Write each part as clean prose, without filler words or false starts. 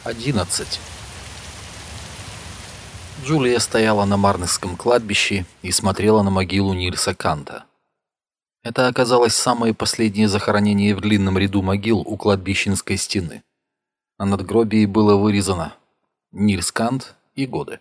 11. Джулия стояла на Марнесском кладбище и смотрела на могилу Нильса Канта. Это оказалось самое последнее захоронение в длинном ряду могил у кладбищенской стены. На надгробии было вырезано Нильс Кант и годы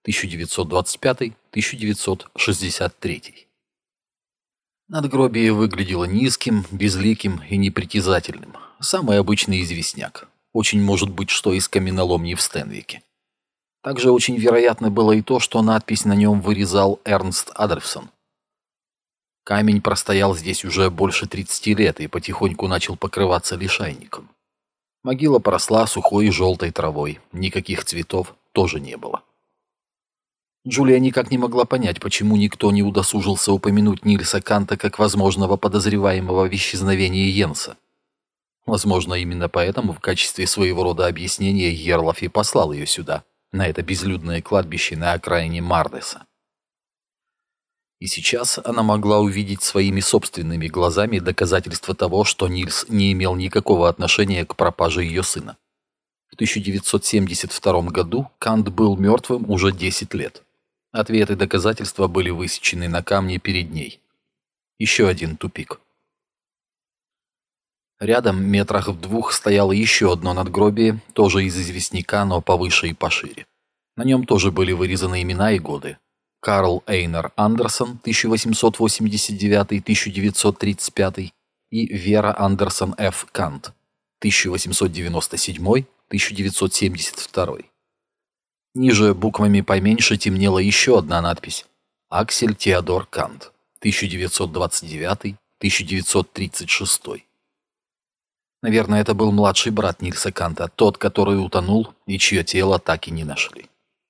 1925-1963. Надгробие выглядело низким, безликим и непритязательным. Самый обычный известняк. Очень может быть, что из каменоломни в Стенвике. Также очень вероятно было и то, что надпись на нем вырезал Эрнст Адольфсон. Камень простоял здесь уже больше 30 лет и потихоньку начал покрываться лишайником. Могила поросла сухой и желтой травой, никаких цветов тоже не было. Джулия никак не могла понять, почему никто не удосужился упомянуть Нильса Канта как возможного подозреваемого в исчезновении Йенса. Возможно, именно поэтому в качестве своего рода объяснения Ерлаф и послал ее сюда, на это безлюдное кладбище на окраине Мардеса. И сейчас она могла увидеть своими собственными глазами доказательства того, что Нильс не имел никакого отношения к пропаже ее сына. В 1972 году Кант был мертвым уже 10 лет. Ответы и доказательства были высечены на камне перед ней. Еще один тупик. Рядом, метрах в 2, стояло еще одно надгробие, тоже из известняка, но повыше и пошире. На нем тоже были вырезаны имена и годы. Карл Эйнар Андерсон, 1889-1935, и Вера Андерсон Ф. Кант, 1897-1972. Ниже буквами поменьше темнела еще одна надпись. Аксель Теодор Кант, 1929-1936. Наверное, это был младший брат Нильса Канта, тот, который утонул и чье тело так и не нашли.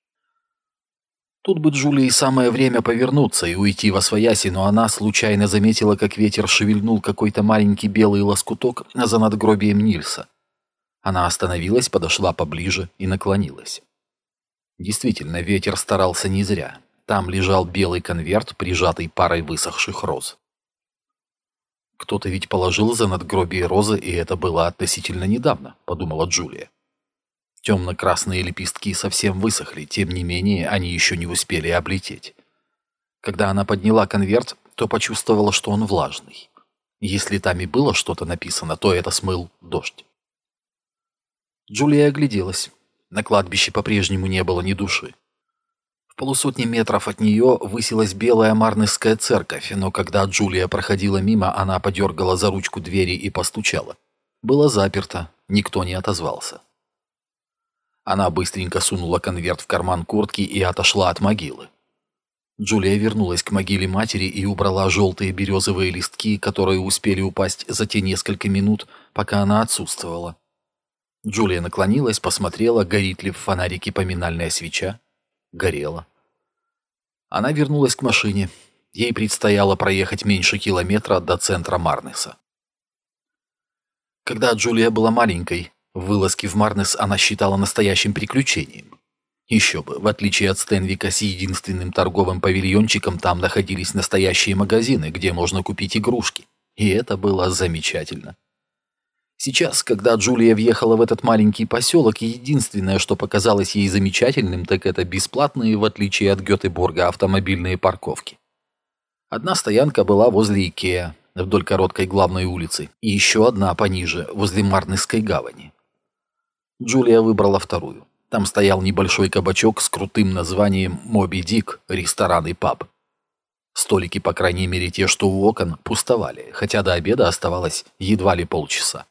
Тут бы Джулии самое время повернуться и уйти восвояси, но она случайно заметила, как ветер шевельнул какой-то маленький белый лоскуток за надгробием Нильса. Она остановилась, подошла поближе и наклонилась. Действительно, ветер старался не зря. Там лежал белый конверт, прижатый парой высохших роз. «Кто-то ведь положил за надгробие розы, и это было относительно недавно», — подумала Джулия. Темно-красные лепестки совсем высохли, тем не менее они еще не успели облететь. Когда она подняла конверт, то почувствовала, что он влажный. Если там и было что-то написано, то это смыл дождь. Джулия огляделась. На кладбище по-прежнему не было ни души. В полусотни метров от нее высилась белая Марнесская церковь, но когда Джулия проходила мимо, она подергала за ручку двери и постучала. Было заперто, никто не отозвался. Она быстренько сунула конверт в карман куртки и отошла от могилы. Джулия вернулась к могиле матери и убрала желтые березовые листки, которые успели упасть за те несколько минут, пока она отсутствовала. Джулия наклонилась, посмотрела, горит ли в фонарике поминальная свеча. Горела. Она вернулась к машине. Ей предстояло проехать меньше километра до центра Марнеса. Когда Джулия была маленькой, вылазки в Марнес она считала настоящим приключением. Еще бы, в отличие от Стенвика с единственным торговым павильончиком, там находились настоящие магазины, где можно купить игрушки. И это было замечательно. Сейчас, когда Джулия въехала в этот маленький поселок, единственное, что показалось ей замечательным, так это бесплатные, в отличие от Гетеборга, автомобильные парковки. Одна стоянка была возле Икеа, вдоль короткой главной улицы, и еще одна пониже, возле Марнесской гавани. Джулия выбрала вторую. Там стоял небольшой кабачок с крутым названием «Моби Дик», ресторан и паб. Столики, по крайней мере те, что у окон, пустовали, хотя до обеда оставалось едва ли полчаса.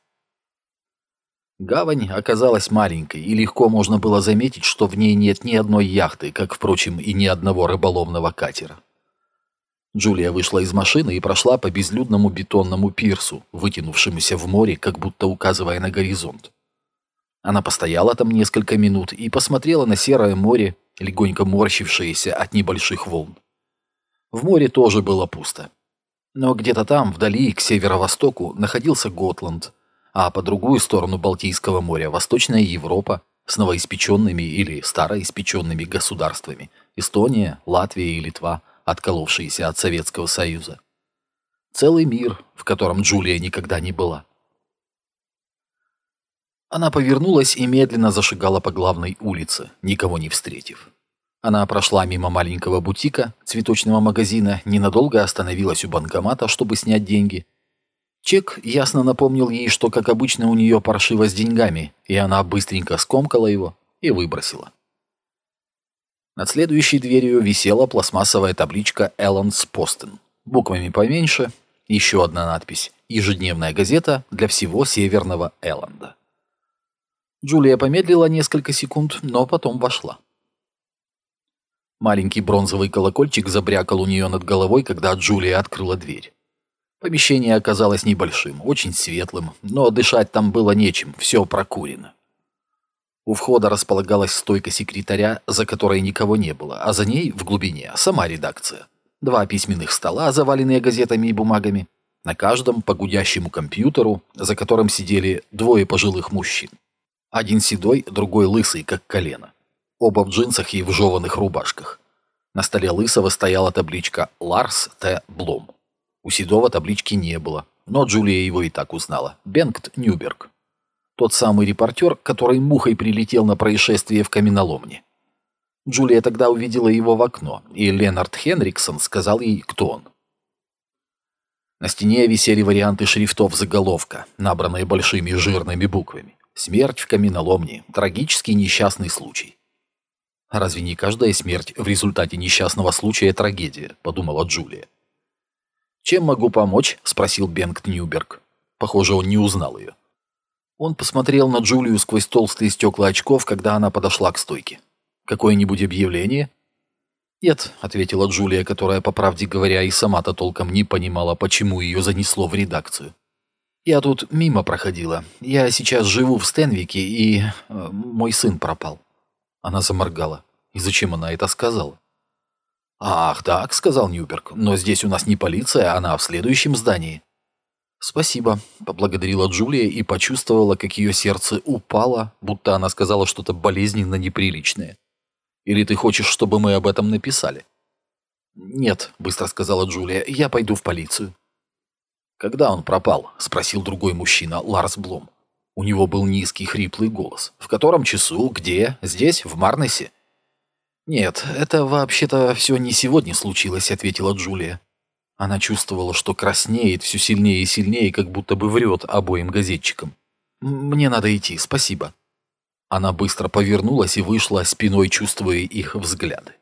Гавань оказалась маленькой, и легко можно было заметить, что в ней нет ни одной яхты, как, впрочем, и ни одного рыболовного катера. Джулия вышла из машины и прошла по безлюдному бетонному пирсу, вытянувшемуся в море, как будто указывая на горизонт. Она постояла там несколько минут и посмотрела на серое море, легонько морщившееся от небольших волн. В море тоже было пусто. Но где-то там, вдали, к северо-востоку, находился Готланд, а по другую сторону Балтийского моря Восточная Европа с новоиспеченными или староиспеченными государствами Эстония, Латвия и Литва, отколовшиеся от Советского Союза. Целый мир, в котором Джулия никогда не была. Она повернулась и медленно зашагала по главной улице, никого не встретив. Она прошла мимо маленького бутика, цветочного магазина, ненадолго остановилась у банкомата, чтобы снять деньги. Чек ясно напомнил ей, что, как обычно, у нее паршиво с деньгами, и она быстренько скомкала его и выбросила. Над следующей дверью висела пластмассовая табличка «Эллендс Постен». Буквами поменьше, еще одна надпись «Ежедневная газета для всего Северного Элленда». Джулия помедлила несколько секунд, но потом вошла. Маленький бронзовый колокольчик забрякал у нее над головой, когда Джулия открыла дверь. Помещение оказалось небольшим, очень светлым, но дышать там было нечем, все прокурено. У входа располагалась стойка секретаря, за которой никого не было, а за ней, в глубине, сама редакция. 2 письменных стола, заваленные газетами и бумагами, на каждом по гудящему компьютеру, за которым сидели 2 пожилых мужчин. Один седой, другой лысый, как колено. Оба в джинсах и в жеваных рубашках. На столе лысого стояла табличка «Ларс Т. Блом». У седого таблички не было, но Джулия его и так узнала. Бенгт Нюберг. Тот самый репортер, который мухой прилетел на происшествие в каменоломне. Джулия тогда увидела его в окно, и Ленард Хенриксон сказал ей, кто он. На стене висели варианты шрифтов заголовка, набранные большими жирными буквами. «Смерть в каменоломне. Трагический несчастный случай». «Разве не каждая смерть в результате несчастного случая трагедия?» – подумала Джулия. «Чем могу помочь?» – спросил Бенгт Нюберг. Похоже, он не узнал ее. Он посмотрел на Джулию сквозь толстые стекла очков, когда она подошла к стойке. «Какое-нибудь объявление?» «Нет», – ответила Джулия, которая, по правде говоря, и сама-то толком не понимала, почему ее занесло в редакцию. «Я тут мимо проходила. Я сейчас живу в Стенвике, и мой сын пропал». Она заморгала. И зачем она это сказала? «Ах, так», — сказал Ньюберг, — «но здесь у нас не полиция, она в следующем здании». «Спасибо», — поблагодарила Джулия и почувствовала, как ее сердце упало, будто она сказала что-то болезненно неприличное. «Или ты хочешь, чтобы мы об этом написали?» «Нет», — быстро сказала Джулия, — «я пойду в полицию». «Когда он пропал?» — спросил другой мужчина, Ларс Блом. У него был низкий хриплый голос. «В котором часу? Где? Здесь? В Марнесе?» «Нет, это вообще-то все не сегодня случилось», — ответила Джулия. Она чувствовала, что краснеет все сильнее и сильнее, как будто бы врет обоим газетчикам. «Мне надо идти, спасибо». Она быстро повернулась и вышла, спиной чувствуя их взгляды.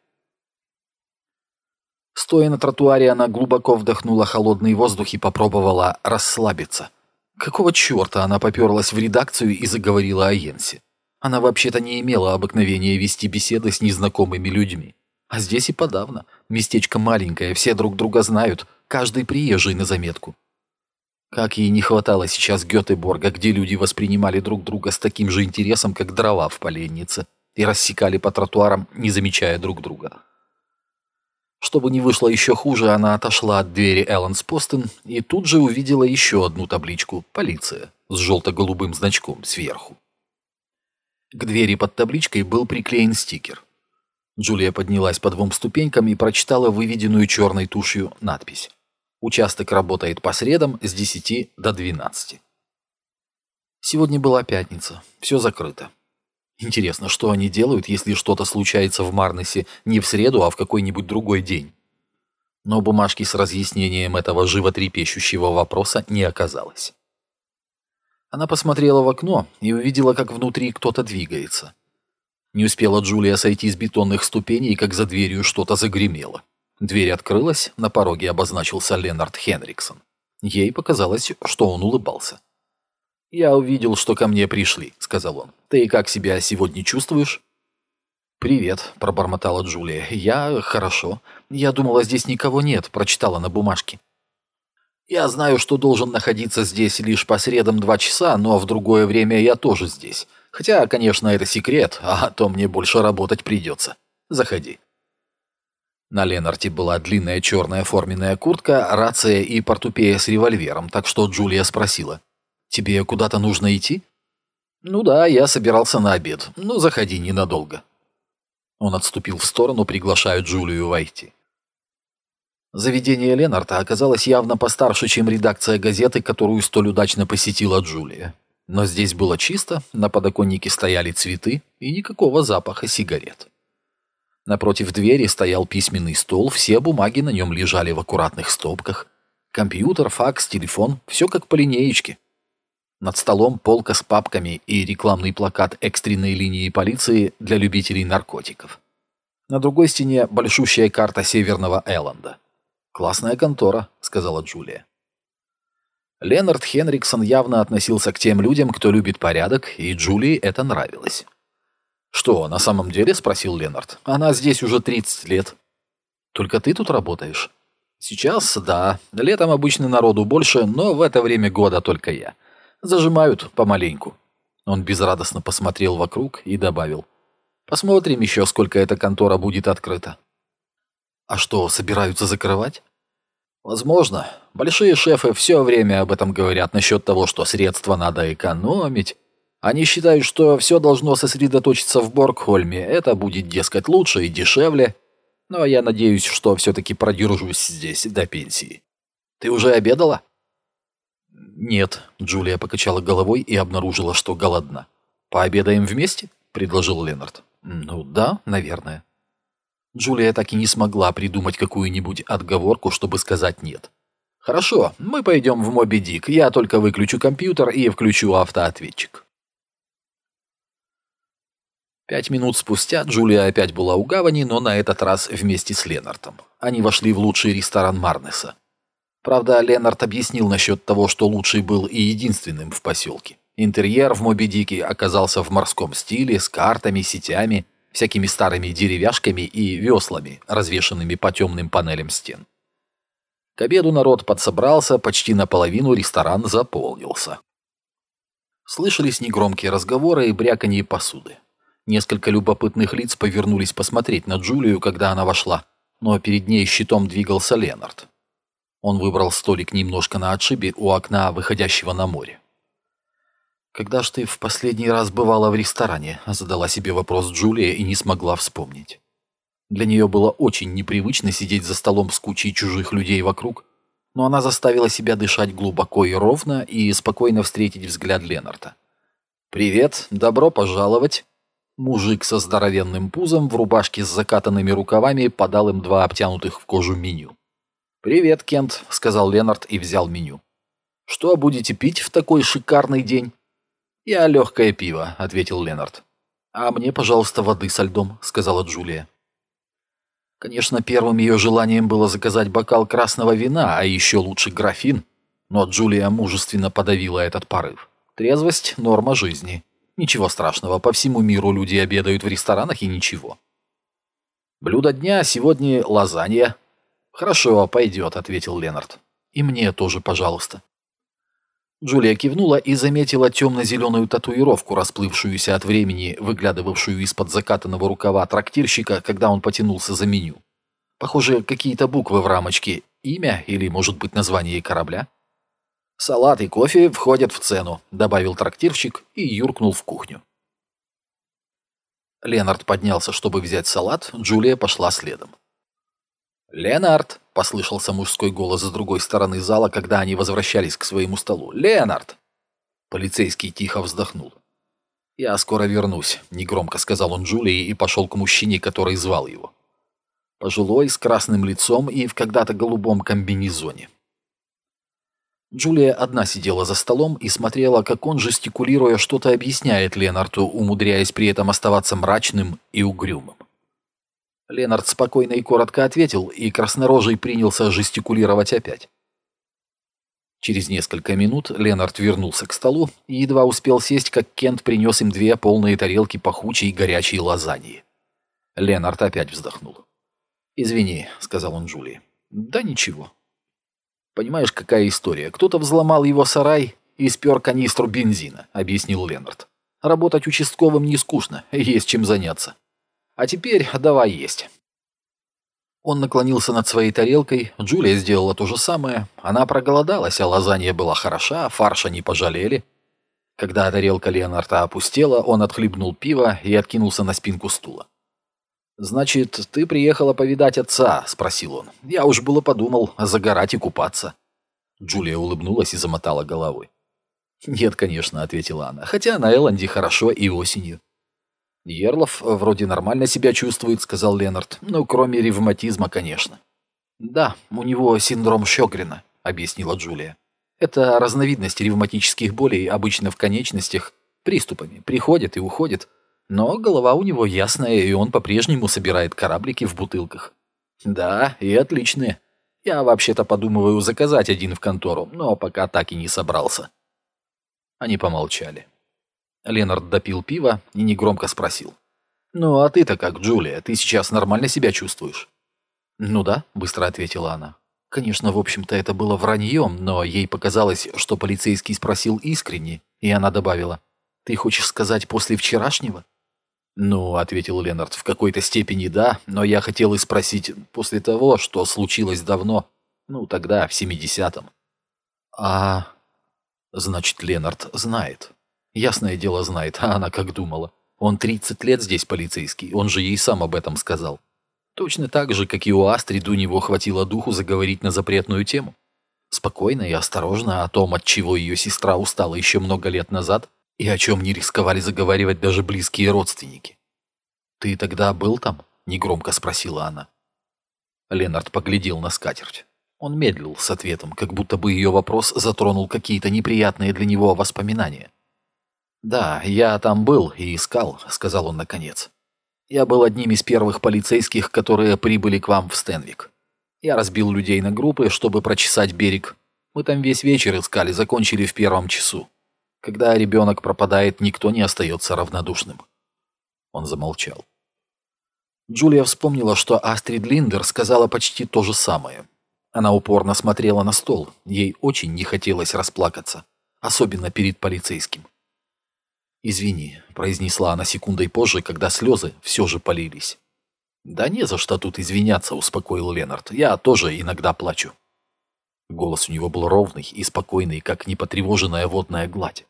Стоя на тротуаре, она глубоко вдохнула холодный воздух и попробовала расслабиться. Какого черта она поперлась в редакцию и заговорила о Йенсе? Она вообще-то не имела обыкновения вести беседы с незнакомыми людьми. А здесь и подавно. Местечко маленькое, все друг друга знают, каждый приезжий на заметку. Как ей не хватало сейчас Гетеборга, где люди воспринимали друг друга с таким же интересом, как дрова в поленнице, и рассекали по тротуарам, не замечая друг друга. Чтобы не вышло еще хуже, она отошла от двери Эллендс Постен и тут же увидела еще одну табличку «Полиция» с желто-голубым значком сверху. К двери под табличкой был приклеен стикер. Джулия поднялась по 2 ступенькам и прочитала выведенную черной тушью надпись. «Участок работает по средам с 10 до 12». Сегодня была пятница, все закрыто. Интересно, что они делают, если что-то случается в Марнесе не в среду, а в какой-нибудь другой день? Но бумажки с разъяснением этого животрепещущего вопроса не оказалось. Она посмотрела в окно и увидела, как внутри кто-то двигается. Не успела Джулия сойти с бетонных ступеней, как за дверью что-то загремело. Дверь открылась, на пороге обозначился Ленард Хенриксон. Ей показалось, что он улыбался. «Я увидел, что ко мне пришли», — сказал он. «Ты как себя сегодня чувствуешь?» «Привет», — пробормотала Джулия. «Я хорошо. Я думала, здесь никого нет», — прочитала на бумажке. «Я знаю, что должен находиться здесь лишь по средам 2 часа, но в другое время я тоже здесь. Хотя, конечно, это секрет, а то мне больше работать придется. Заходи». На Ленарте была длинная черная форменная куртка, рация и портупея с револьвером, так что Джулия спросила. «Тебе куда-то нужно идти?» «Ну да, я собирался на обед. Ну, заходи ненадолго». Он отступил в сторону, приглашая Джулию войти. Заведение Ленарта оказалось явно постарше, чем редакция газеты, которую столь удачно посетила Джулия. Но здесь было чисто, на подоконнике стояли цветы и никакого запаха сигарет. Напротив двери стоял письменный стол, все бумаги на нем лежали в аккуратных стопках. Компьютер, факс, телефон – все как по линеечке. Над столом полка с папками и рекламный плакат экстренной линии полиции для любителей наркотиков. На другой стене большущая карта Северного Элленда. «Классная контора», — сказала Джулия. Ленард Хенриксон явно относился к тем людям, кто любит порядок, и Джулии это нравилось. «Что, на самом деле?» — спросил Ленард. «Она здесь уже 30 лет». «Только ты тут работаешь?» «Сейчас, да. Летом обычно народу больше, но в это время года только я. Зажимают помаленьку». Он безрадостно посмотрел вокруг и добавил. «Посмотрим еще, сколько эта контора будет открыта». «А что, собираются закрывать?» «Возможно. Большие шефы все время об этом говорят насчет того, что средства надо экономить. Они считают, что все должно сосредоточиться в Боргхольме. Это будет, дескать, лучше и дешевле. Но я надеюсь, что все-таки продержусь здесь до пенсии. Ты уже обедала?» «Нет», — Джулия покачала головой и обнаружила, что голодна. «Пообедаем вместе?» — предложил Ленард. «Ну да, наверное». Джулия так и не смогла придумать какую-нибудь отговорку, чтобы сказать «нет». «Хорошо, мы пойдем в Моби Дик. Я только выключу компьютер и включу автоответчик». 5 минут спустя Джулия опять была у гавани, но на этот раз вместе с Ленартом. Они вошли в лучший ресторан Марнеса. Правда, Ленард объяснил насчет того, что лучший был и единственным в поселке. Интерьер в Моби Дике оказался в морском стиле, с картами, сетями, всякими старыми деревяшками и веслами, развешанными по темным панелям стен. К обеду народ подсобрался, почти наполовину ресторан заполнился. Слышались негромкие разговоры и бряканье посуды. Несколько любопытных лиц повернулись посмотреть на Джулию, когда она вошла, но перед ней щитом двигался Ленард. Он выбрал столик немножко на отшибе у окна, выходящего на море. «Когда ж ты в последний раз бывала в ресторане?» — задала себе вопрос Джулия и не смогла вспомнить. Для нее было очень непривычно сидеть за столом с кучей чужих людей вокруг, но она заставила себя дышать глубоко и ровно и спокойно встретить взгляд Ленарда. «Привет, добро пожаловать!» Мужик со здоровенным пузом в рубашке с закатанными рукавами подал им 2 обтянутых в кожу меню. «Привет, Кент», — сказал Ленард и взял меню. «Что будете пить в такой шикарный день?» «Я легкое пиво», — ответил Ленард. «А мне, пожалуйста, воды со льдом», — сказала Джулия. Конечно, первым ее желанием было заказать бокал красного вина, а еще лучше графин, но Джулия мужественно подавила этот порыв. Трезвость — норма жизни. Ничего страшного, по всему миру люди обедают в ресторанах и ничего. «Блюдо дня сегодня лазанья». «Хорошо, пойдет», — ответил Ленард. «И мне тоже, пожалуйста». Джулия кивнула и заметила темно-зеленую татуировку, расплывшуюся от времени, выглядывавшую из-под закатанного рукава трактирщика, когда он потянулся за меню. Похоже, какие-то буквы в рамочке, имя или, может быть, название корабля. «Салат и кофе входят в цену», — добавил трактирщик и юркнул в кухню. Ленард поднялся, чтобы взять салат, Джулия пошла следом. «Ленард!» — послышался мужской голос с другой стороны зала, когда они возвращались к своему столу. «Ленард!» Полицейский тихо вздохнул. «Я скоро вернусь», — негромко сказал он Джулии и пошел к мужчине, который звал его. Пожилой, с красным лицом и в когда-то голубом комбинезоне. Джулия одна сидела за столом и смотрела, как он, жестикулируя, что-то объясняет Ленарду, умудряясь при этом оставаться мрачным и угрюмым. Ленард спокойно и коротко ответил, и краснорожий принялся жестикулировать опять. Через несколько минут Ленард вернулся к столу и едва успел сесть, как Кент принес им 2 полные тарелки пахучей горячей лазаньи. Ленард опять вздохнул. «Извини», — сказал он Джулии. «Да ничего. Понимаешь, какая история? Кто-то взломал его сарай и спер канистру бензина», — объяснил Ленард. «Работать участковым не скучно, есть чем заняться. А теперь давай есть». Он наклонился над своей тарелкой, Джулия сделала то же самое. Она проголодалась, а лазанья была хороша, фарша не пожалели. Когда тарелка Ленарда опустела, он отхлебнул пиво и откинулся на спинку стула. «Значит, ты приехала повидать отца?» — спросил он. «Я уж было подумал, загорать и купаться». Джулия улыбнулась и замотала головой. «Нет, конечно», — ответила она, — «хотя на Элленде хорошо и осенью». «Ерлов вроде нормально себя чувствует», — сказал Ленард, — «ну, кроме ревматизма, конечно». «Да, у него синдром Шёгрена», — объяснила Джулия. «Это разновидность ревматических болей, обычно в конечностях, приступами, приходит и уходит. Но голова у него ясная, и он по-прежнему собирает кораблики в бутылках». «Да, и отличные. Я вообще-то подумываю заказать один в контору, но пока так и не собрался». Они помолчали. Ленард допил пиво и негромко спросил. «Ну, а ты-то как, Джулия? Ты сейчас нормально себя чувствуешь?» «Ну да», — быстро ответила она. Конечно, в общем-то, это было враньем, но ей показалось, что полицейский спросил искренне, и она добавила. «Ты хочешь сказать после вчерашнего?» «Ну», — ответил Ленард, — «в какой-то степени да, но я хотел и спросить после того, что случилось давно, ну, тогда, в 70-м». «А...» «Значит, Ленард знает». Ясное дело знает, а она как думала. Он 30 лет здесь полицейский, он же ей сам об этом сказал. Точно так же, как и у Астрид, у него хватило духу заговорить на запретную тему. Спокойно и осторожно о том, от чего ее сестра устала еще много лет назад, и о чем не рисковали заговаривать даже близкие родственники. «Ты тогда был там?» — негромко спросила она. Ленард поглядел на скатерть. Он медлил с ответом, как будто бы ее вопрос затронул какие-то неприятные для него воспоминания. «Да, я там был и искал», — сказал он наконец. «Я был одним из первых полицейских, которые прибыли к вам в Стенвик. Я разбил людей на группы, чтобы прочесать берег. Мы там весь вечер искали, закончили в 1 часу. Когда ребенок пропадает, никто не остается равнодушным». Он замолчал. Джулия вспомнила, что Астрид Линдер сказала почти то же самое. Она упорно смотрела на стол, ей очень не хотелось расплакаться, особенно перед полицейским. «Извини», — произнесла она секундой позже, когда слезы все же полились. «Да не за что тут извиняться», — успокоил Ленард. «Я тоже иногда плачу». Голос у него был ровный и спокойный, как непотревоженная водная гладь.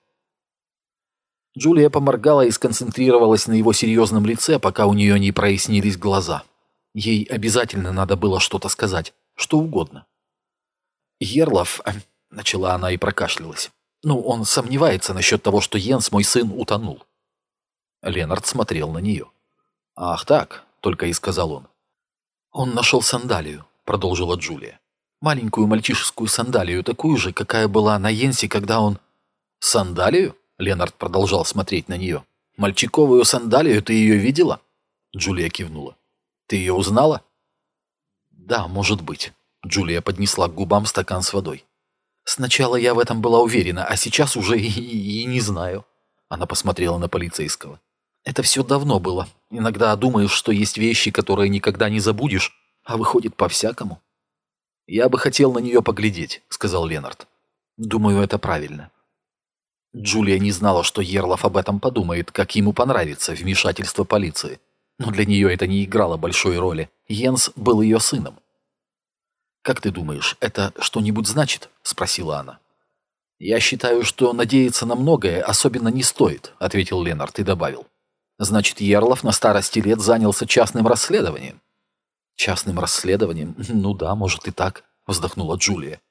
Джулия поморгала и сконцентрировалась на его серьезном лице, пока у нее не прояснились глаза. Ей обязательно надо было что-то сказать, что угодно. «Ерлов», — начала она и прокашлялась. «Ну, он сомневается насчет того, что Йенс, мой сын, утонул». Ленард смотрел на нее. «Ах так», — только и сказал он. «Он нашел сандалию», — продолжила Джулия. «Маленькую мальчишескую сандалию, такую же, какая была на Йенсе, когда он...» «Сандалию?» — Ленард продолжал смотреть на нее. «Мальчиковую сандалию, ты ее видела?» Джулия кивнула. «Ты ее узнала?» «Да, может быть». Джулия поднесла к губам стакан с водой. «Сначала я в этом была уверена, а сейчас уже и не знаю». Она посмотрела на полицейского. «Это все давно было. Иногда думаешь, что есть вещи, которые никогда не забудешь, а выходит по-всякому». «Я бы хотел на нее поглядеть», — сказал Ленард. «Думаю, это правильно». Джулия не знала, что Ерлов об этом подумает, как ему понравится вмешательство полиции. Но для нее это не играло большой роли. Йенс был ее сыном. «Как ты думаешь, это что-нибудь значит?» — спросила она. «Я считаю, что надеяться на многое особенно не стоит», — ответил Ленард и добавил. «Значит, Ерлов на старости лет занялся частным расследованием». «Частным расследованием? Ну да, может и так», — вздохнула Джулия.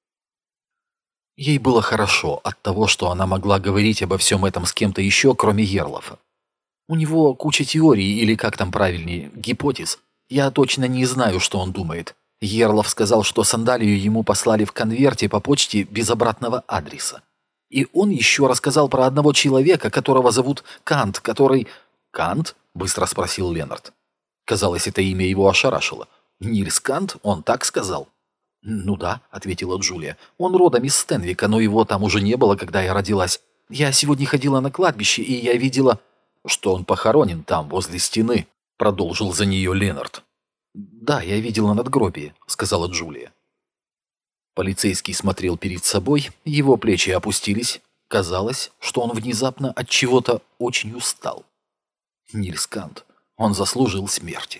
Ей было хорошо от того, что она могла говорить обо всем этом с кем-то еще, кроме Ерлофа. У него куча теорий, или как там правильнее, гипотез. Я точно не знаю, что он думает. Ерлов сказал, что сандалию ему послали в конверте по почте без обратного адреса. И он еще рассказал про одного человека, которого зовут Кант, который... «Кант?» — быстро спросил Ленард. Казалось, это имя его ошарашило. «Нильс Кант? Он так сказал?» «Ну да», — ответила Джулия. «Он родом из Стенвика, но его там уже не было, когда я родилась. Я сегодня ходила на кладбище, и я видела, что он похоронен там, возле стены», — продолжил за нее Ленард. «Да, я видела надгробие», — сказала Джулия. Полицейский смотрел перед собой, его плечи опустились. Казалось, что он внезапно от чего-то очень устал. Нильс Кант. Он заслужил смерти.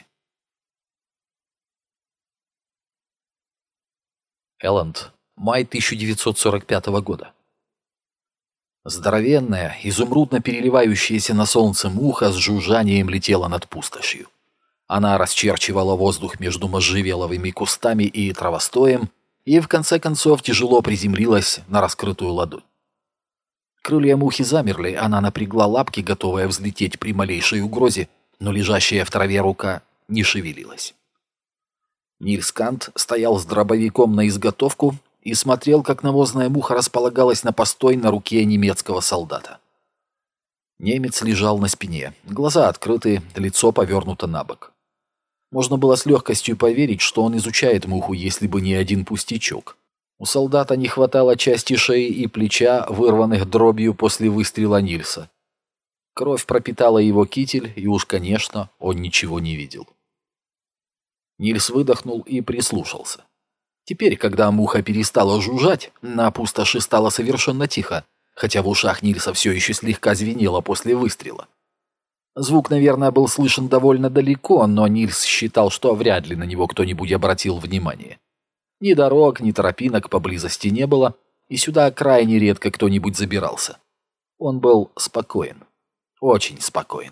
Элленд. Май 1945 года. Здоровенная, изумрудно переливающаяся на солнце муха с жужжанием летела над пустошью. Она расчерчивала воздух между можжевеловыми кустами и травостоем и, в конце концов, тяжело приземлилась на раскрытую ладонь. Крылья мухи замерли, она напрягла лапки, готовая взлететь при малейшей угрозе, но лежащая в траве рука не шевелилась. Нильс Кант стоял с дробовиком на изготовку и смотрел, как навозная муха располагалась на постой на руке немецкого солдата. Немец лежал на спине, глаза открыты, лицо повернуто на бок. Можно было с легкостью поверить, что он изучает муху, если бы не один пустячок. У солдата не хватало части шеи и плеча, вырванных дробью после выстрела Нильса. Кровь пропитала его китель, и уж, конечно, он ничего не видел. Нильс выдохнул и прислушался. Теперь, когда муха перестала жужжать, на пустоши стало совершенно тихо, хотя в ушах Нильса все еще слегка звенело после выстрела. Звук, наверное, был слышен довольно далеко, но Нильс считал, что вряд ли на него кто-нибудь обратил внимание. Ни дорог, ни тропинок поблизости не было, и сюда крайне редко кто-нибудь забирался. Он был спокоен, очень спокоен.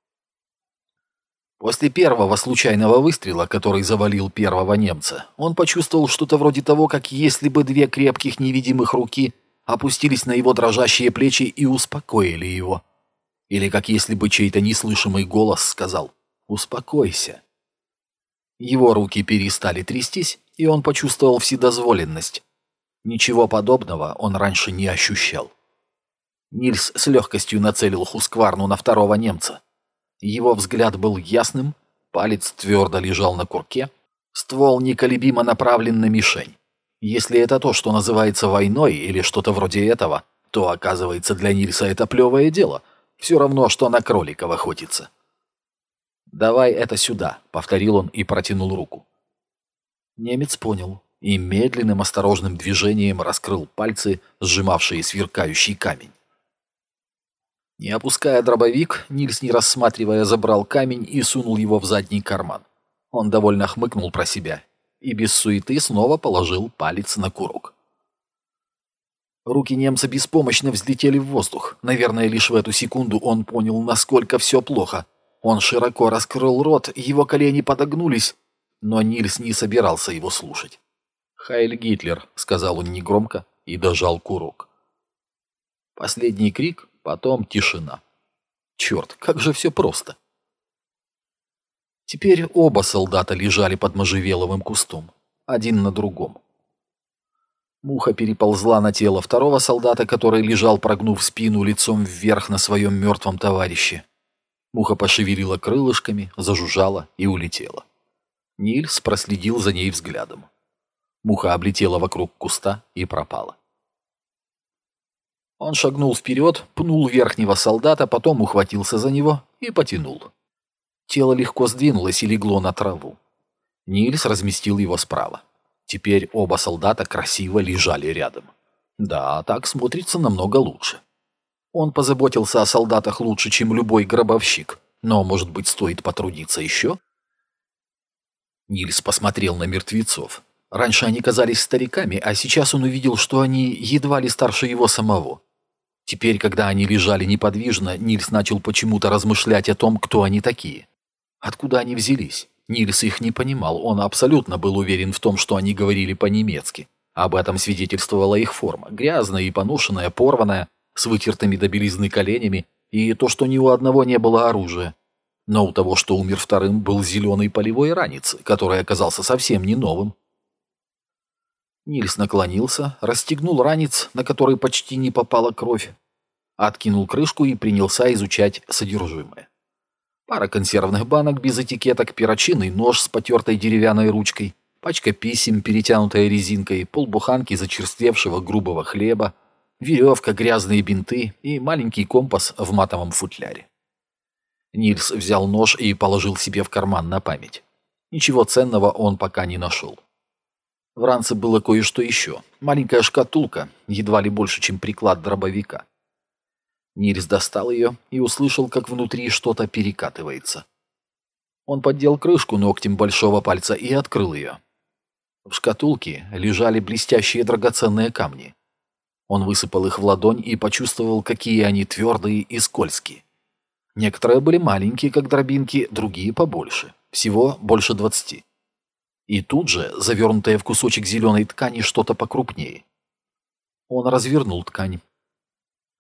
После первого случайного выстрела, который завалил первого немца, он почувствовал что-то вроде того, как если бы две крепких невидимых руки опустились на его дрожащие плечи и успокоили его. Или как если бы чей-то неслышимый голос сказал «Успокойся». Его руки перестали трястись, и он почувствовал вседозволенность. Ничего подобного он раньше не ощущал. Нильс с легкостью нацелил хускварну на второго немца. Его взгляд был ясным, палец твердо лежал на курке, ствол неколебимо направлен на мишень. Если это то, что называется войной или что-то вроде этого, то, оказывается, для Нильса это плевое дело. Все равно, что на кроликов охотиться. «Давай это сюда», — повторил он и протянул руку. Немец понял и медленным осторожным движением раскрыл пальцы, сжимавшие сверкающий камень. Не опуская дробовик, Нильс, не рассматривая, забрал камень и сунул его в задний карман. Он довольно хмыкнул про себя и без суеты снова положил палец на курок. Руки немца беспомощно взлетели в воздух. Наверное, лишь в эту секунду он понял, насколько все плохо. Он широко раскрыл рот, его колени подогнулись, но Нильс не собирался его слушать. «Хайль Гитлер», — сказал он негромко и дожал курок. Последний крик, потом тишина. Черт, как же все просто. Теперь оба солдата лежали под можжевеловым кустом, один на другом. Муха переползла на тело второго солдата, который лежал, прогнув спину лицом вверх на своем мертвом товарище. Муха пошевелила крылышками, зажужжала и улетела. Нильс проследил за ней взглядом. Муха облетела вокруг куста и пропала. Он шагнул вперед, пнул верхнего солдата, потом ухватился за него и потянул. Тело легко сдвинулось и легло на траву. Нильс разместил его справа. Теперь оба солдата красиво лежали рядом. Да, так смотрится намного лучше. Он позаботился о солдатах лучше, чем любой гробовщик, но, может быть, стоит потрудиться еще? Нильс посмотрел на мертвецов. Раньше они казались стариками, а сейчас он увидел, что они едва ли старше его самого. Теперь, когда они лежали неподвижно, Нильс начал почему-то размышлять о том, кто они такие. Откуда они взялись? Нильс их не понимал, он абсолютно был уверен в том, что они говорили по-немецки. Об этом свидетельствовала их форма, грязная и поношенная, порванная, с вытертыми до белизны коленями, и то, что ни у одного не было оружия. Но у того, что умер вторым, был зеленый полевой ранец, который оказался совсем не новым. Нильс наклонился, расстегнул ранец, на который почти не попала кровь, откинул крышку и принялся изучать содержимое. Пара консервных банок без этикеток, перочинный нож с потертой деревянной ручкой, пачка писем, перетянутая резинкой, полбуханки зачерствевшего грубого хлеба, веревка, грязные бинты и маленький компас в матовом футляре. Нильс взял нож и положил себе в карман на память. Ничего ценного он пока не нашел. В ранце было кое-что еще. Маленькая шкатулка, едва ли больше, чем приклад дробовика. Нильс достал ее и услышал, как внутри что-то перекатывается. Он поддел крышку ногтем большого пальца и открыл ее. В шкатулке лежали блестящие драгоценные камни. Он высыпал их в ладонь и почувствовал, какие они твердые и скользкие. Некоторые были маленькие, как дробинки, другие побольше. Всего больше 20. И тут же, завернутое в кусочек зеленой ткани, что-то покрупнее. Он развернул ткань.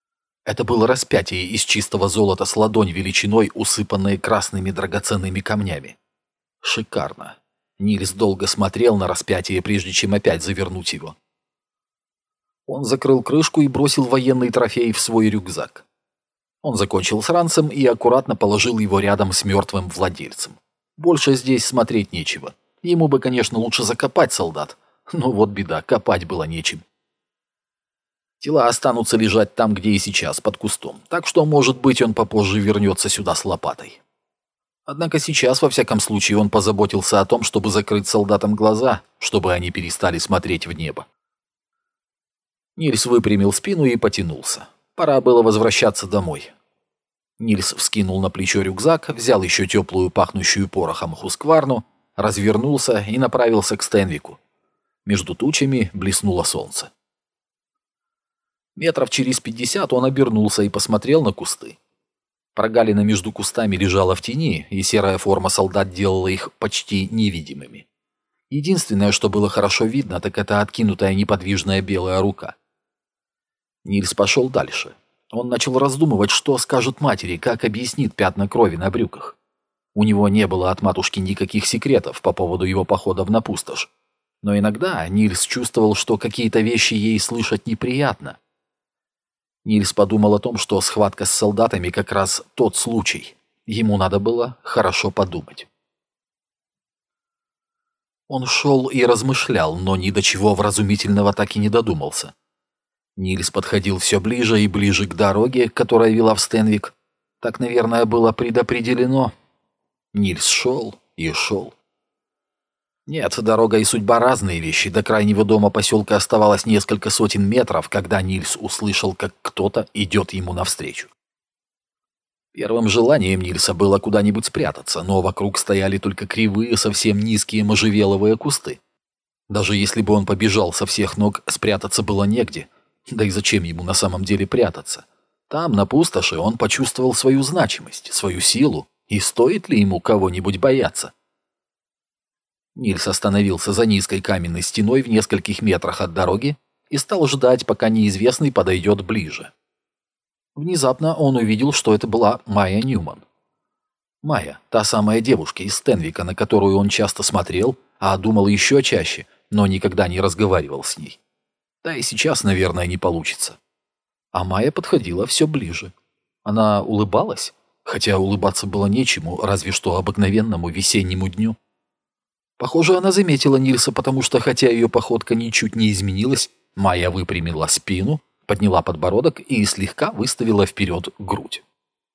Это было распятие из чистого золота с ладонь величиной, усыпанное красными драгоценными камнями. Шикарно. Нильс долго смотрел на распятие, прежде чем опять завернуть его. Он закрыл крышку и бросил военный трофей в свой рюкзак. Он закончил с ранцем и аккуратно положил его рядом с мертвым владельцем. Больше здесь смотреть нечего. Ему бы, конечно, лучше закопать солдат. Но вот беда, копать было нечем. Тела останутся лежать там, где и сейчас, под кустом. Так что, может быть, он попозже вернется сюда с лопатой. Однако сейчас, во всяком случае, он позаботился о том, чтобы закрыть солдатам глаза, чтобы они перестали смотреть в небо. Нильс выпрямил спину и потянулся. Пора было возвращаться домой. Нильс вскинул на плечо рюкзак, взял еще теплую, пахнущую порохом хускварну, развернулся и направился к Стенвику. Между тучами блеснуло солнце. Метров через 50 он обернулся и посмотрел на кусты. Прогалина между кустами лежала в тени, и серая форма солдат делала их почти невидимыми. Единственное, что было хорошо видно, так это откинутая неподвижная белая рука. Нильс пошел дальше. Он начал раздумывать, что скажет матери, как объяснит пятна крови на брюках. У него не было от матушки никаких секретов по поводу его походов на пустошь. Но иногда Нильс чувствовал, что какие-то вещи ей слышать неприятно. Нильс подумал о том, что схватка с солдатами как раз тот случай. Ему надо было хорошо подумать. Он шел и размышлял, но ни до чего вразумительного так и не додумался. Нильс подходил все ближе и ближе к дороге, которая вела в Стенвик. Так, наверное, было предопределено. Нильс шел и шел. Нет, дорога и судьба — разные вещи. До крайнего дома поселка оставалось несколько сотен метров, когда Нильс услышал, как кто-то идет ему навстречу. Первым желанием Нильса было куда-нибудь спрятаться, но вокруг стояли только кривые, совсем низкие можжевеловые кусты. Даже если бы он побежал со всех ног, спрятаться было негде. Да и зачем ему на самом деле прятаться? Там, на пустоши, он почувствовал свою значимость, свою силу, и стоит ли ему кого-нибудь бояться? Нильс остановился за низкой каменной стеной в нескольких метрах от дороги и стал ждать, пока неизвестный подойдет ближе. Внезапно он увидел, что это была Майя Ньюман. Майя, та самая девушка из Стенвика, на которую он часто смотрел, а думал еще чаще, но никогда не разговаривал с ней. Да и сейчас, наверное, не получится. А Майя подходила все ближе. Она улыбалась, хотя улыбаться было нечему, разве что обыкновенному весеннему дню. Похоже, она заметила Нильса, потому что, хотя ее походка ничуть не изменилась, Майя выпрямила спину, подняла подбородок и слегка выставила вперед грудь.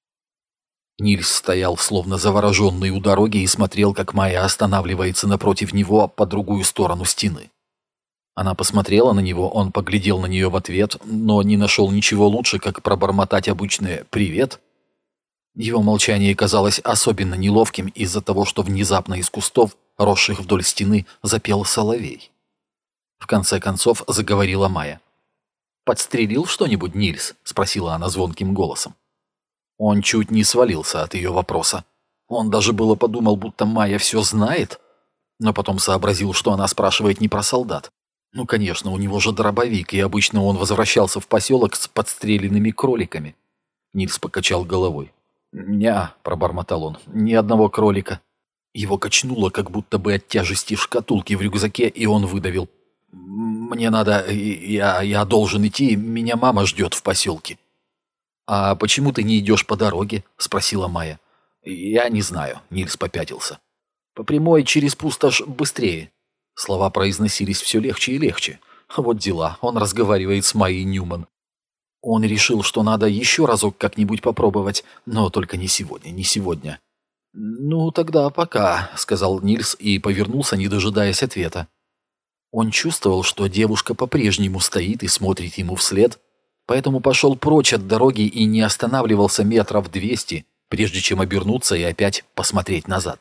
Нильс стоял, словно завороженный у дороги, и смотрел, как Майя останавливается напротив него по другую сторону стены. Она посмотрела на него, он поглядел на нее в ответ, но не нашел ничего лучше, как пробормотать обычное «привет». Его молчание казалось особенно неловким из-за того, что внезапно из кустов, росших вдоль стены, запел соловей. В конце концов заговорила Майя. «Подстрелил что-нибудь, Нильс?» — спросила она звонким голосом. Он чуть не свалился от ее вопроса. Он даже было подумал, будто Майя все знает, но потом сообразил, что она спрашивает не про солдат. Ну, конечно, у него же дробовик, и обычно он возвращался в поселок с подстреленными кроликами. Нильс покачал головой. «Ня», — пробормотал он, — «ни одного кролика». Его качнуло, как будто бы от тяжести шкатулки в рюкзаке, и он выдавил. «Мне надо... Я должен идти, меня мама ждет в поселке». «А почему ты не идешь по дороге?» — спросила Майя. «Я не знаю», — Нильс попятился. «По прямой через пустошь быстрее». Слова произносились все легче и легче. Вот дела, он разговаривает с Майей Ньюман. Он решил, что надо еще разок как-нибудь попробовать, но только не сегодня, не сегодня. «Ну, тогда пока», — сказал Нильс и повернулся, не дожидаясь ответа. Он чувствовал, что девушка по-прежнему стоит и смотрит ему вслед, поэтому пошел прочь от дороги и не останавливался метров 200, прежде чем обернуться и опять посмотреть назад.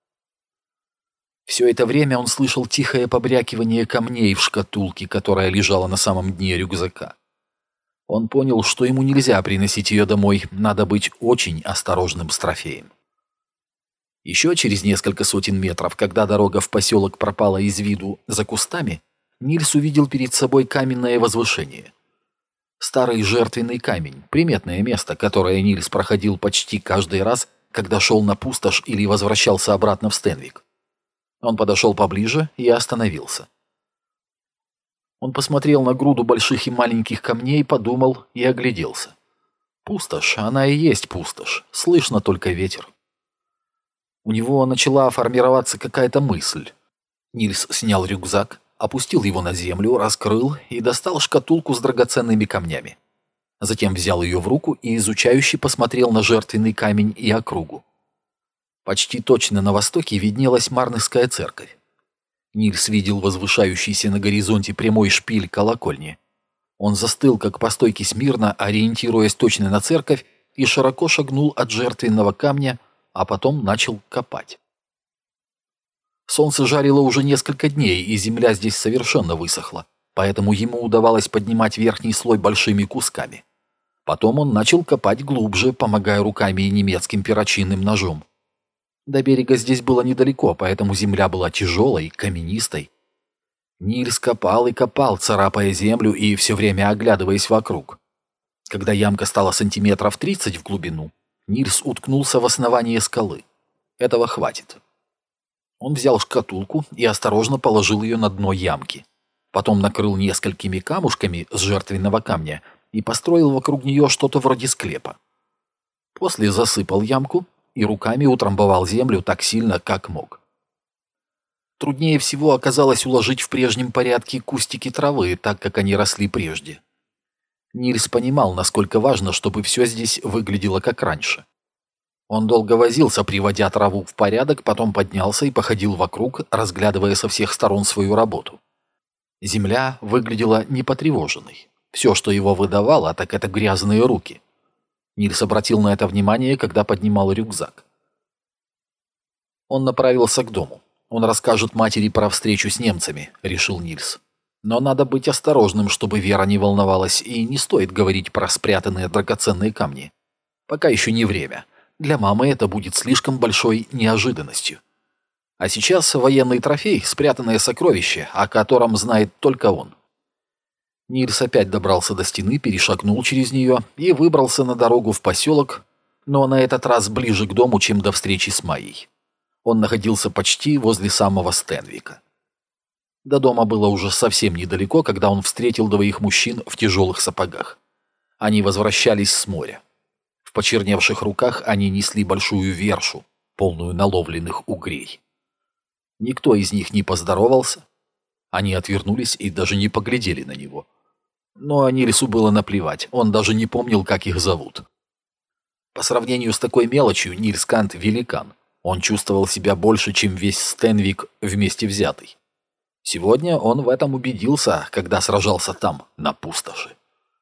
Все это время он слышал тихое побрякивание камней в шкатулке, которая лежала на самом дне рюкзака. Он понял, что ему нельзя приносить ее домой, надо быть очень осторожным с трофеем. Еще через несколько сотен метров, когда дорога в поселок пропала из виду за кустами, Нильс увидел перед собой каменное возвышение. Старый жертвенный камень, приметное место, которое Нильс проходил почти каждый раз, когда шел на пустошь или возвращался обратно в Стенвик. Он подошел поближе и остановился. Он посмотрел на груду больших и маленьких камней, подумал и огляделся. Пустошь, она и есть пустошь, слышно только ветер. У него начала формироваться какая-то мысль. Нильс снял рюкзак, опустил его на землю, раскрыл и достал шкатулку с драгоценными камнями. Затем взял ее в руку и изучающе посмотрел на жертвенный камень и округу. Почти точно на востоке виднелась Марнесская церковь. Нильс видел возвышающийся на горизонте прямой шпиль колокольни. Он застыл, как по стойке смирно, ориентируясь точно на церковь, и широко шагнул от жертвенного камня, а потом начал копать. Солнце жарило уже несколько дней, и земля здесь совершенно высохла, поэтому ему удавалось поднимать верхний слой большими кусками. Потом он начал копать глубже, помогая руками и немецким перочинным ножом. До берега здесь было недалеко, поэтому земля была тяжелой, каменистой. Нильс копал и копал, царапая землю и все время оглядываясь вокруг. Когда ямка стала сантиметров 30 в глубину, Нильс уткнулся в основание скалы. Этого хватит. Он взял шкатулку и осторожно положил ее на дно ямки. Потом накрыл несколькими камушками с жертвенного камня и построил вокруг нее что-то вроде склепа. После засыпал ямку и руками утрамбовал землю так сильно, как мог. Труднее всего оказалось уложить в прежнем порядке кустики травы, так как они росли прежде. Нильс понимал, насколько важно, чтобы все здесь выглядело как раньше. Он долго возился, приводя траву в порядок, потом поднялся и походил вокруг, разглядывая со всех сторон свою работу. Земля выглядела непотревоженной. Все, что его выдавало, так это грязные руки. Нильс обратил на это внимание, когда поднимал рюкзак. Он направился к дому. Он расскажет матери про встречу с немцами, решил Нильс. Но надо быть осторожным, чтобы Вера не волновалась, и не стоит говорить про спрятанные драгоценные камни. Пока еще не время. Для мамы это будет слишком большой неожиданностью. А сейчас военный трофей, спрятанное сокровище, о котором знает только он. Нильс опять добрался до стены, перешагнул через нее и выбрался на дорогу в поселок, но на этот раз ближе к дому, чем до встречи с Майей. Он находился почти возле самого Стенвика. До дома было уже совсем недалеко, когда он встретил двоих мужчин в тяжелых сапогах. Они возвращались с моря. В почерневших руках они несли большую вершу, полную наловленных угрей. Никто из них не поздоровался. Они отвернулись и даже не поглядели на него. Но Нильсу было наплевать, он даже не помнил, как их зовут. По сравнению с такой мелочью Нильс Кант великан. Он чувствовал себя больше, чем весь Стенвик вместе взятый. Сегодня он в этом убедился, когда сражался там, на пустоши.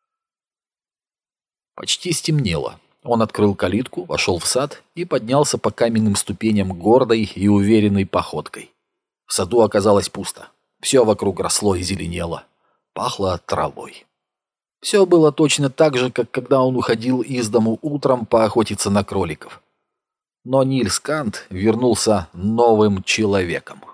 Почти стемнело. Он открыл калитку, вошел в сад и поднялся по каменным ступеням гордой и уверенной походкой. В саду оказалось пусто. Все вокруг росло и зеленело. Пахло травой. Все было точно так же, как когда он уходил из дому утром поохотиться на кроликов. Но Нильс Кант вернулся новым человеком.